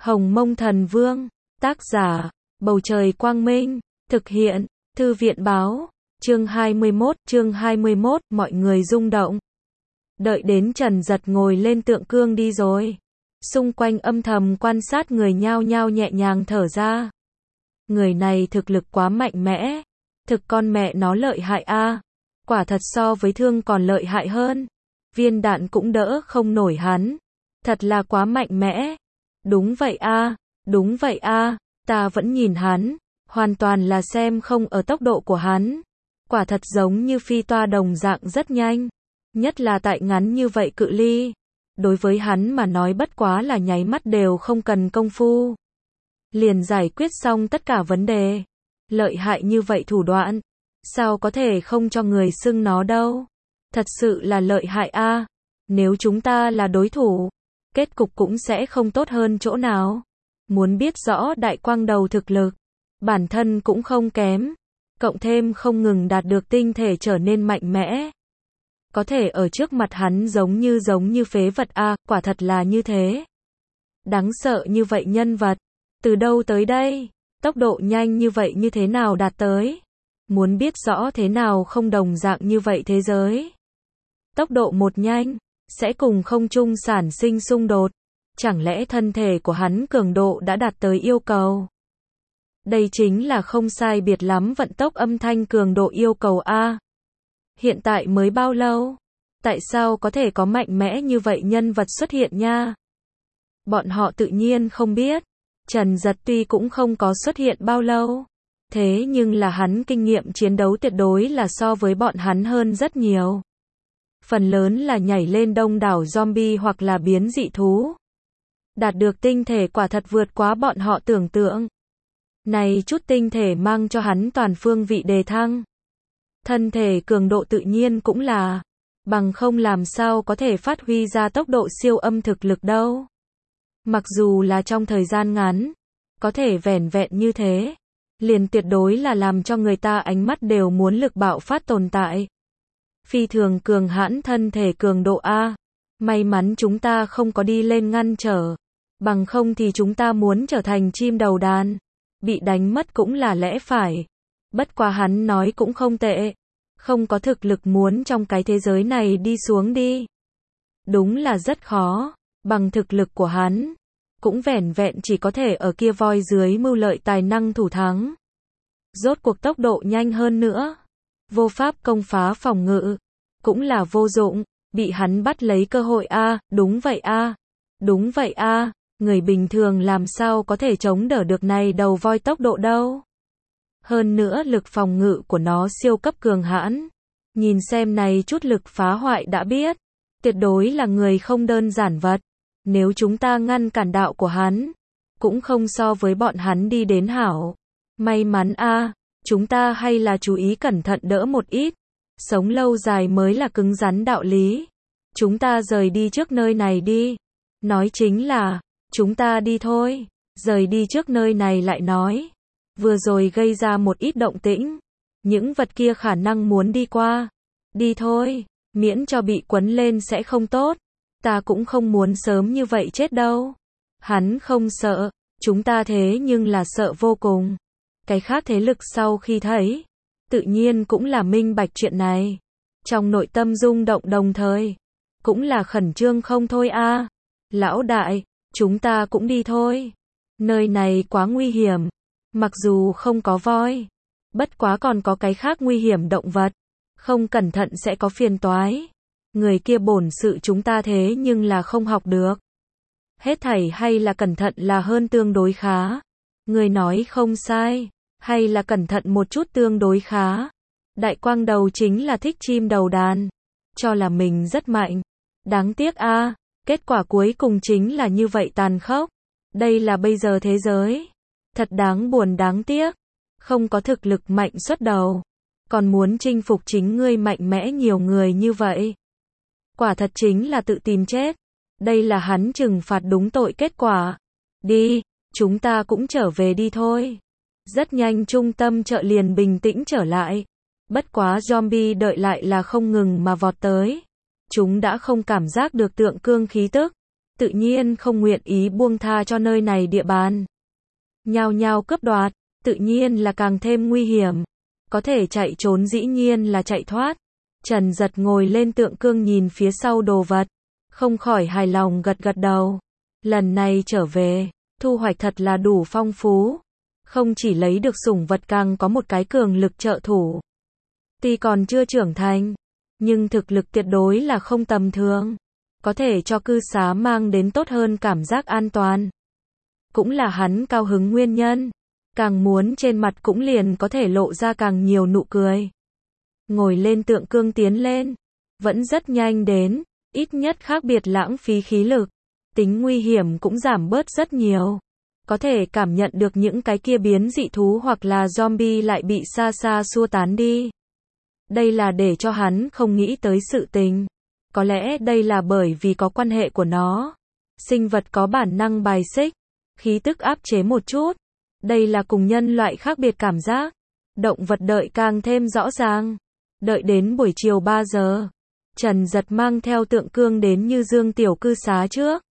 Hồng Mông Thần Vương, tác giả, Bầu Trời Quang Minh, thực hiện, Thư viện Báo, chương 21, mọi người rung động. Đợi đến Trần Giật ngồi lên tượng cương đi rồi. Xung quanh âm thầm quan sát người nhao nhao nhẹ nhàng thở ra. Người này thực lực quá mạnh mẽ. Thực con mẹ nó lợi hại a. Quả thật so với Thương còn lợi hại hơn. Viên đạn cũng đỡ không nổi hắn. Thật là quá mạnh mẽ. Đúng vậy a, đúng vậy a, ta vẫn nhìn hắn. Hoàn toàn là xem không ở tốc độ của hắn. Quả thật giống như phi toa đồng dạng rất nhanh. Nhất là tại ngắn như vậy cự ly. Đối với hắn mà nói bất quá là nháy mắt đều không cần công phu. Liền giải quyết xong tất cả vấn đề. Lợi hại như vậy thủ đoạn. Sao có thể không cho người xưng nó đâu. Thật sự là lợi hại a. Nếu chúng ta là đối thủ, kết cục cũng sẽ không tốt hơn chỗ nào. Muốn biết rõ Đại Quang Đầu thực lực, bản thân cũng không kém. Cộng thêm không ngừng đạt được tinh thể trở nên mạnh mẽ. Có thể ở trước mặt hắn giống như phế vật a, quả thật là như thế. Đáng sợ như vậy nhân vật, từ đâu tới đây? Tốc độ nhanh như vậy như thế nào đạt tới? Muốn biết rõ thế nào không đồng dạng như vậy thế giới? Tốc độ một nhanh, sẽ cùng không trung sản sinh xung đột. Chẳng lẽ thân thể của hắn cường độ đã đạt tới yêu cầu? Đây chính là không sai biệt lắm vận tốc âm thanh cường độ yêu cầu a. Hiện tại mới bao lâu? Tại sao có thể có mạnh mẽ như vậy nhân vật xuất hiện nha? Bọn họ tự nhiên không biết. Trần Giật tuy cũng không có xuất hiện bao lâu. Thế nhưng là hắn kinh nghiệm chiến đấu tuyệt đối là so với bọn hắn hơn rất nhiều. Phần lớn là nhảy lên đông đảo zombie hoặc là biến dị thú. Đạt được tinh thể quả thật vượt quá bọn họ tưởng tượng. Này chút tinh thể mang cho hắn toàn phương vị đề thăng. Thân thể cường độ tự nhiên cũng là, bằng không làm sao có thể phát huy ra tốc độ siêu âm thực lực đâu. Mặc dù là trong thời gian ngắn, có thể vẻn vẹn như thế, liền tuyệt đối là làm cho người ta ánh mắt đều muốn lực bạo phát tồn tại. Phi thường cường hãn thân thể cường độ A. May mắn chúng ta không có đi lên ngăn trở. Bằng không thì chúng ta muốn trở thành chim đầu đàn. Bị đánh mất cũng là lẽ phải. Bất quá hắn nói cũng không tệ. Không có thực lực muốn trong cái thế giới này đi xuống đi. Đúng là rất khó. Bằng thực lực của hắn, cũng vẻn vẹn chỉ có thể ở kia voi dưới mưu lợi tài năng thủ thắng. Rốt cuộc tốc độ nhanh hơn nữa. Vô pháp công phá phòng ngự. Cũng là vô dụng. Bị hắn bắt lấy cơ hội a. Đúng vậy a. Đúng vậy a. Người bình thường làm sao có thể chống đỡ được này đầu voi tốc độ đâu. Hơn nữa lực phòng ngự của nó siêu cấp cường hãn. Nhìn xem này chút lực phá hoại đã biết. Tuyệt đối là người không đơn giản vật. Nếu chúng ta ngăn cản đạo của hắn, cũng không so với bọn hắn đi đến hảo. May mắn a. Chúng ta hay là chú ý cẩn thận đỡ một ít. Sống lâu dài mới là cứng rắn đạo lý. Chúng ta rời đi trước nơi này đi. Nói chính là, chúng ta đi thôi. Rời đi trước nơi này lại nói. Vừa rồi gây ra một ít động tĩnh. Những vật kia khả năng muốn đi qua. Đi thôi, miễn cho bị quấn lên sẽ không tốt. Ta cũng không muốn sớm như vậy chết đâu. Hắn không sợ, chúng ta thế nhưng là sợ vô cùng. Cái khác thế lực sau khi thấy, tự nhiên cũng là minh bạch chuyện này. Trong nội tâm rung động đồng thời, cũng là khẩn trương không thôi a. Lão đại, chúng ta cũng đi thôi. Nơi này quá nguy hiểm. Mặc dù không có voi, bất quá còn có cái khác nguy hiểm động vật. Không cẩn thận sẽ có phiền toái. Người kia bổn sự chúng ta thế nhưng là không học được. Hết thảy hay là cẩn thận là hơn tương đối khá. Người nói không sai. Hay là cẩn thận một chút tương đối khá. Đại Quang Đầu chính là thích chim đầu đàn. Cho là mình rất mạnh. Đáng tiếc a. Kết quả cuối cùng chính là như vậy tàn khốc. Đây là bây giờ thế giới. Thật đáng buồn đáng tiếc. Không có thực lực mạnh xuất đầu. Còn muốn chinh phục chính ngươi mạnh mẽ nhiều người như vậy. Quả thật chính là tự tìm chết. Đây là hắn trừng phạt đúng tội kết quả. Đi, chúng ta cũng trở về đi thôi. Rất nhanh trung tâm chợ liền bình tĩnh trở lại. Bất quá zombie đợi lại là không ngừng mà vọt tới. Chúng đã không cảm giác được tượng cương khí tức. tự nhiên không nguyện ý buông tha cho nơi này địa bàn. Nhao nhao cướp đoạt, tự nhiên là càng thêm nguy hiểm. Có thể chạy trốn dĩ nhiên là chạy thoát. Trần Giật ngồi lên tượng cương nhìn phía sau đồ vật, không khỏi hài lòng gật gật đầu. Lần này trở về, thu hoạch thật là đủ phong phú. Không chỉ lấy được sủng vật càng có một cái cường lực trợ thủ. Tuy còn chưa trưởng thành, nhưng thực lực tuyệt đối là không tầm thường. Có thể cho cư xá mang đến tốt hơn cảm giác an toàn. Cũng là hắn cao hứng nguyên nhân. Càng muốn trên mặt cũng liền có thể lộ ra càng nhiều nụ cười. Ngồi lên tượng cương tiến lên. Vẫn rất nhanh đến, ít nhất khác biệt lãng phí khí lực. Tính nguy hiểm cũng giảm bớt rất nhiều. Có thể cảm nhận được những cái kia biến dị thú hoặc là zombie lại bị xa xa xua tán đi. Đây là để cho hắn không nghĩ tới sự tình. Có lẽ đây là bởi vì có quan hệ của nó. Sinh vật có bản năng bài xích, khí tức áp chế một chút. Đây là cùng nhân loại khác biệt cảm giác. Động vật đợi càng thêm rõ ràng. Đợi đến buổi chiều 3 giờ. Trần Giật mang theo tượng cương đến Như Dương tiểu cư xá trước.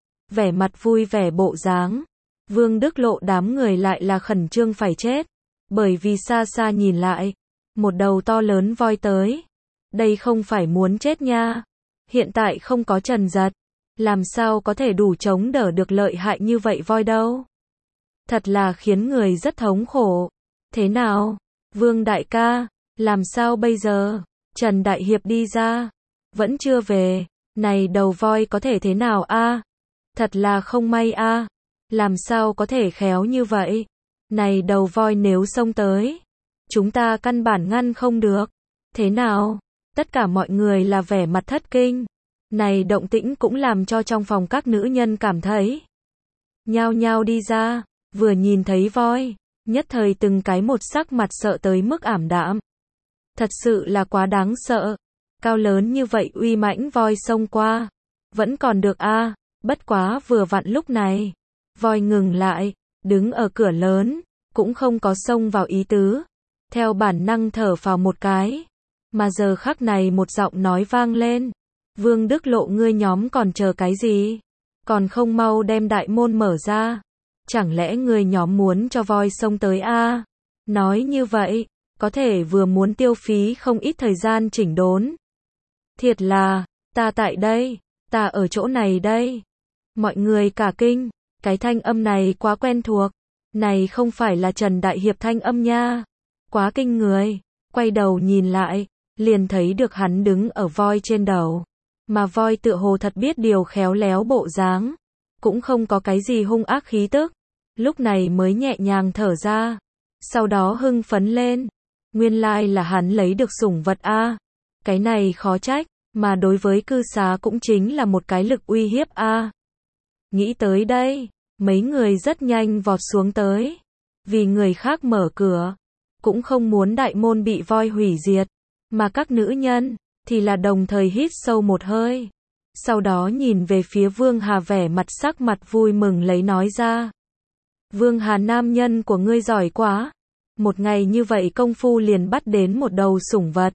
Vẻ mặt vui vẻ bộ dáng. Vương Đức Lộ đám người lại là khẩn trương phải chết. Bởi vì xa xa nhìn lại. Một đầu to lớn voi tới. Đây không phải muốn chết nha. Hiện tại không có Trần Giật. Làm sao có thể đủ chống đỡ được lợi hại như vậy voi đâu. Thật là khiến người rất thống khổ. Thế nào? Vương đại ca, làm sao bây giờ? Trần Đại Hiệp đi ra. Vẫn chưa về. Này đầu voi có thể thế nào a? Thật là không may a. Làm sao có thể khéo như vậy? Này đầu voi nếu xông tới. Chúng ta căn bản ngăn không được. Thế nào? Tất cả mọi người là vẻ mặt thất kinh. Này động tĩnh cũng làm cho trong phòng các nữ nhân cảm thấy. Nhao nhao đi ra. Vừa nhìn thấy voi, nhất thời từng cái một sắc mặt sợ tới mức ảm đạm. Thật sự là quá đáng sợ. Cao lớn như vậy uy mãnh voi xông qua. Vẫn còn được a. Bất quá vừa vặn lúc này. Voi ngừng lại, đứng ở cửa lớn, cũng không có xông vào ý tứ. Theo bản năng thở phào một cái. Mà giờ khắc này một giọng nói vang lên. Vương Đức Lộ ngươi nhóm còn chờ cái gì? Còn không mau đem đại môn mở ra. Chẳng lẽ ngươi nhóm muốn cho voi xông tới a? Nói như vậy, có thể vừa muốn tiêu phí không ít thời gian chỉnh đốn. Thiệt là, ta tại đây, ta ở chỗ này đây. Mọi người cả kinh, cái thanh âm này quá quen thuộc. Này không phải là Trần Đại Hiệp thanh âm nha. Quá kinh người, quay đầu nhìn lại, liền thấy được hắn đứng ở voi trên đầu. Mà voi tựa hồ thật biết điều khéo léo bộ dáng. Cũng không có cái gì hung ác khí tức. Lúc này mới nhẹ nhàng thở ra. Sau đó hưng phấn lên. Nguyên lai là hắn lấy được sủng vật a. Cái này khó trách, mà đối với cư xá cũng chính là một cái lực uy hiếp a. Nghĩ tới đây, mấy người rất nhanh vọt xuống tới. Vì người khác mở cửa, cũng không muốn đại môn bị voi hủy diệt. Mà các nữ nhân, thì là đồng thời hít sâu một hơi. Sau đó nhìn về phía Vương Hà vẻ mặt sắc mặt vui mừng lấy nói ra. Vương Hà nam nhân của ngươi giỏi quá. Một ngày như vậy công phu liền bắt đến một đầu sủng vật.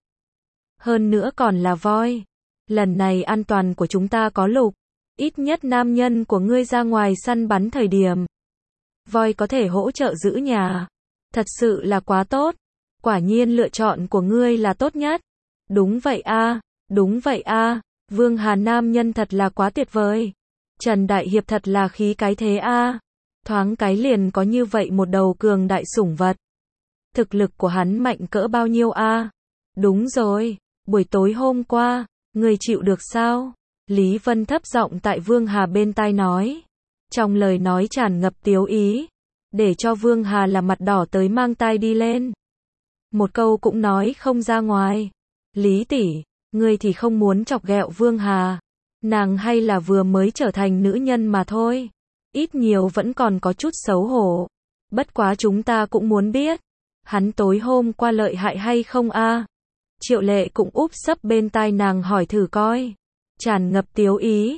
Hơn nữa còn là voi. Lần này an toàn của chúng ta có lục. Ít nhất nam nhân của ngươi ra ngoài săn bắn thời điểm. Voi có thể hỗ trợ giữ nhà. Thật sự là quá tốt. Quả nhiên lựa chọn của ngươi là tốt nhất. Đúng vậy a, đúng vậy a. Vương Hà nam nhân thật là quá tuyệt vời. Trần Đại Hiệp thật là khí cái thế a. Thoáng cái liền có như vậy một đầu cường đại sủng vật. Thực lực của hắn mạnh cỡ bao nhiêu a? Đúng rồi, buổi tối hôm qua, người chịu được sao? Lý Vân thấp giọng tại Vương Hà bên tai nói. Trong lời nói tràn ngập tiếu ý, để cho Vương Hà là mặt đỏ tới mang tai đi lên. Một câu cũng nói không ra ngoài. Lý tỷ, ngươi thì không muốn chọc ghẹo Vương Hà. Nàng hay là vừa mới trở thành nữ nhân mà thôi. Ít nhiều vẫn còn có chút xấu hổ. Bất quá chúng ta cũng muốn biết. Hắn tối hôm qua lợi hại hay không a? Triệu Lệ cũng úp sấp bên tai nàng hỏi thử coi. Tràn ngập tiếu ý.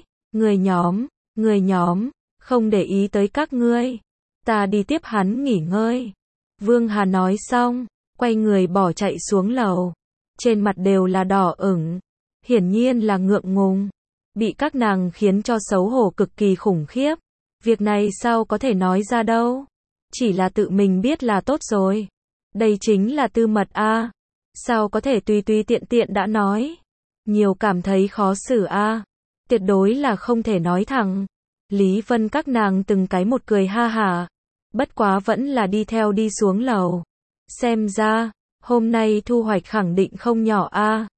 Người nhóm, không để ý tới các ngươi. Ta đi tiếp hắn nghỉ ngơi. Vương Hà nói xong, quay người bỏ chạy xuống lầu. Trên mặt đều là đỏ ửng. Hiển nhiên là ngượng ngùng. bị các nàng khiến cho xấu hổ cực kỳ khủng khiếp. Việc này sao có thể nói ra đâu? Chỉ là tự mình biết là tốt rồi. Đây chính là tư mật a. Sao có thể tùy tùy tiện tiện đã nói? Nhiều cảm thấy khó xử a. Tuyệt đối là không thể nói thẳng. Lý Vân các nàng từng cái một cười ha hả. Bất quá vẫn là đi theo đi xuống lầu. Xem ra, hôm nay thu hoạch khẳng định không nhỏ a.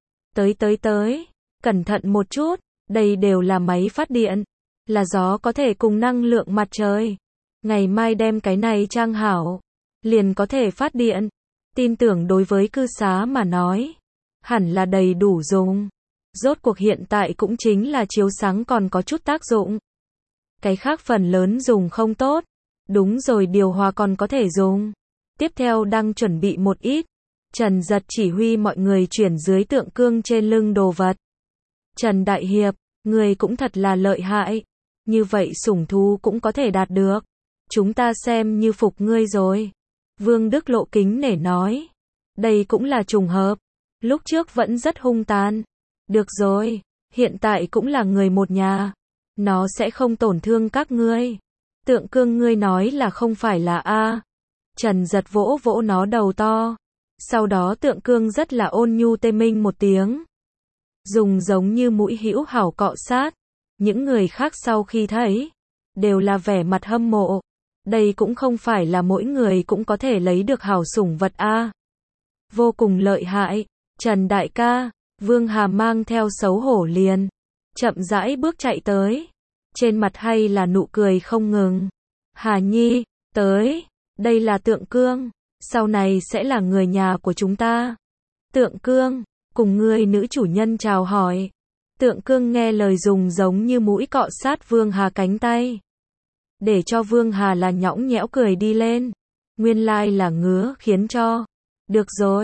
Tới, cẩn thận một chút, đây đều là máy phát điện, là gió có thể cùng năng lượng mặt trời. Ngày mai đem cái này trang hảo, liền có thể phát điện. Tin tưởng đối với cư xá mà nói, hẳn là đầy đủ dùng. Rốt cuộc hiện tại cũng chính là chiếu sáng còn có chút tác dụng. Cái khác phần lớn dùng không tốt. Đúng rồi, điều hòa còn có thể dùng. Tiếp theo đang chuẩn bị một ít. Trần Giật chỉ huy mọi người chuyển dưới tượng cương trên lưng đồ vật. Trần Đại Hiệp, người cũng thật là lợi hại. Như vậy sủng thú cũng có thể đạt được. Chúng ta xem như phục ngươi rồi. Vương Đức Lộ kính nể nói. Đây cũng là trùng hợp. Lúc trước vẫn rất hung tàn. Được rồi, hiện tại cũng là người một nhà. Nó sẽ không tổn thương các ngươi. Tượng cương ngươi nói là không phải là a. Trần Giật vỗ vỗ nó đầu to. Sau đó tượng cương rất là ôn nhu tê minh một tiếng. Dùng giống như mũi hữu hảo cọ sát. Những người khác sau khi thấy, đều là vẻ mặt hâm mộ. Đây cũng không phải là mỗi người cũng có thể lấy được hảo sủng vật a. Vô cùng lợi hại. Trần đại ca, Vương Hà mang theo xấu hổ liền. Chậm rãi bước chạy tới. Trên mặt hay là nụ cười không ngừng. Hà Nhi, tới. Đây là tượng cương. Sau này sẽ là người nhà của chúng ta. Tượng cương, cùng người nữ chủ nhân chào hỏi. Tượng cương nghe lời dùng giống như mũi cọ sát Vương Hà cánh tay. Để cho Vương Hà là nhõng nhẽo cười đi lên. Nguyên lai là ngứa khiến cho. Được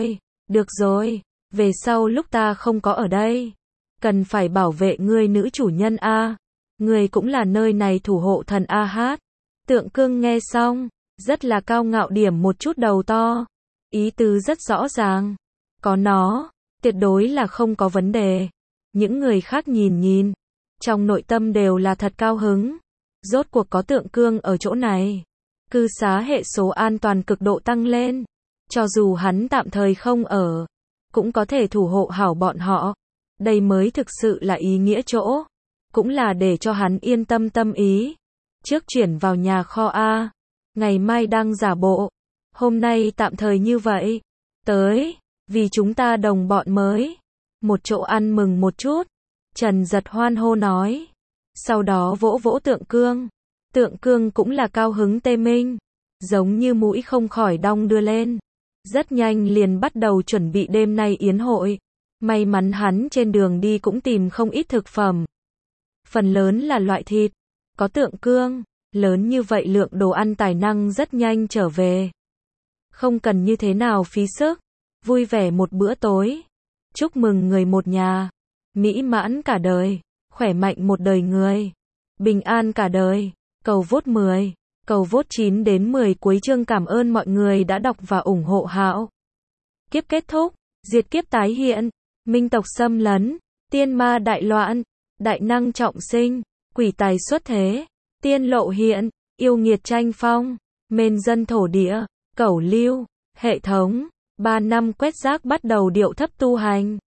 rồi. Về sau lúc ta không có ở đây. Cần phải bảo vệ ngươi nữ chủ nhân a. Ngươi cũng là nơi này thủ hộ thần a hát. Tượng cương nghe xong. Rất là cao ngạo điểm một chút đầu to. Ý tứ rất rõ ràng. Có nó, tuyệt đối là không có vấn đề. Những người khác nhìn. Trong nội tâm đều là thật cao hứng. Rốt cuộc có tượng cương ở chỗ này. Cư xá hệ số an toàn cực độ tăng lên. Cho dù hắn tạm thời không ở, cũng có thể thủ hộ hảo bọn họ. Đây mới thực sự là ý nghĩa chỗ. Cũng là để cho hắn yên tâm tâm ý. Trước chuyển vào nhà kho A. Ngày mai đang giả bộ. Hôm nay tạm thời như vậy. Tới, vì chúng ta đồng bọn mới. Một chỗ ăn mừng một chút. Trần Giật hoan hô nói. Sau đó vỗ vỗ tượng cương. Tượng cương cũng là cao hứng tê minh. Giống như mũi không khỏi đong đưa lên. Rất nhanh liền bắt đầu chuẩn bị đêm nay yến hội. May mắn hắn trên đường đi cũng tìm không ít thực phẩm. Phần lớn là loại thịt. Có tượng cương. Lớn như vậy lượng đồ ăn tài năng rất nhanh trở về. Không cần như thế nào phí sức. Vui vẻ một bữa tối. Chúc mừng người một nhà. Mỹ mãn cả đời. Khỏe mạnh một đời người. Bình an cả đời. Cầu vote 10. Cầu vote 9 đến 10 cuối chương. Cảm ơn mọi người đã đọc và ủng hộ Hạo. Kiếp kết thúc. Diệt kiếp tái hiện. Minh tộc xâm lấn. Tiên ma đại loạn. Đại năng trọng sinh. Quỷ tài xuất thế. Tiên lộ hiện. Yêu nghiệt tranh phong. Mên dân thổ địa. Cẩu lưu. Hệ thống. 3 năm quét rác bắt đầu điệu thấp tu hành.